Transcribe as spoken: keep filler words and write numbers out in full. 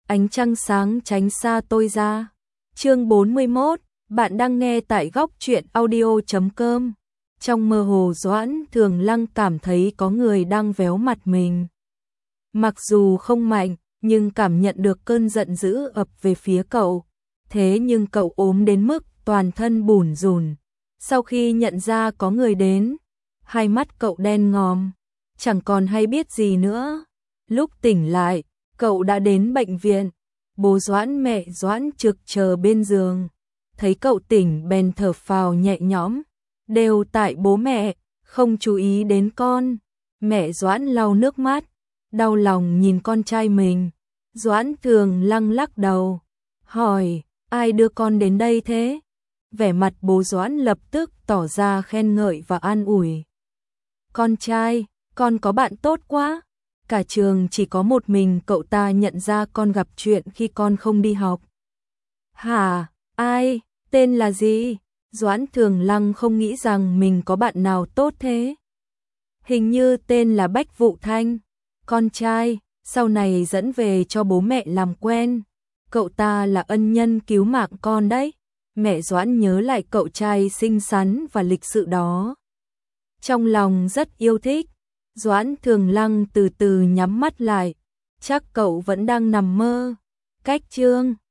ánh trăng sáng tránh xa tôi ra. Chương bốn mươi mốt, bạn đang nghe tại góc truyện audio chấm com. Trong mơ hồ Doãn Thường Lăng cảm thấy có người đang véo mặt mình. Mặc dù không mạnh, nhưng cảm nhận được cơn giận dữ ập về phía cậu. Thế nhưng cậu ốm đến mức toàn thân bủn rủn. Sau khi nhận ra có người đến, hai mắt cậu đen ngòm, chẳng còn hay biết gì nữa. Lúc tỉnh lại, cậu đã đến bệnh viện. Bố Doãn mẹ Doãn trực chờ bên giường. Thấy cậu tỉnh bèn thở phào nhẹ nhõm. Đều tại bố mẹ, không chú ý đến con. Mẹ Doãn lau nước mắt, đau lòng nhìn con trai mình. Doãn Thường Lăng lắc đầu, hỏi, ai đưa con đến đây thế? Vẻ mặt bố Doãn lập tức tỏ ra khen ngợi và an ủi. Con trai, con có bạn tốt quá. Cả trường chỉ có một mình cậu ta nhận ra con gặp chuyện khi con không đi học. Hả, ai, tên là gì? Doãn Thường Lăng không nghĩ rằng mình có bạn nào tốt thế. Hình như tên là Bách Vụ Thanh. Con trai, sau này dẫn về cho bố mẹ làm quen. Cậu ta là ân nhân cứu mạng con đấy. Mẹ Doãn nhớ lại cậu trai xinh xắn và lịch sự đó. Trong lòng rất yêu thích. Doãn Thường Lăng từ từ nhắm mắt lại. Chắc cậu vẫn đang nằm mơ. Cách chương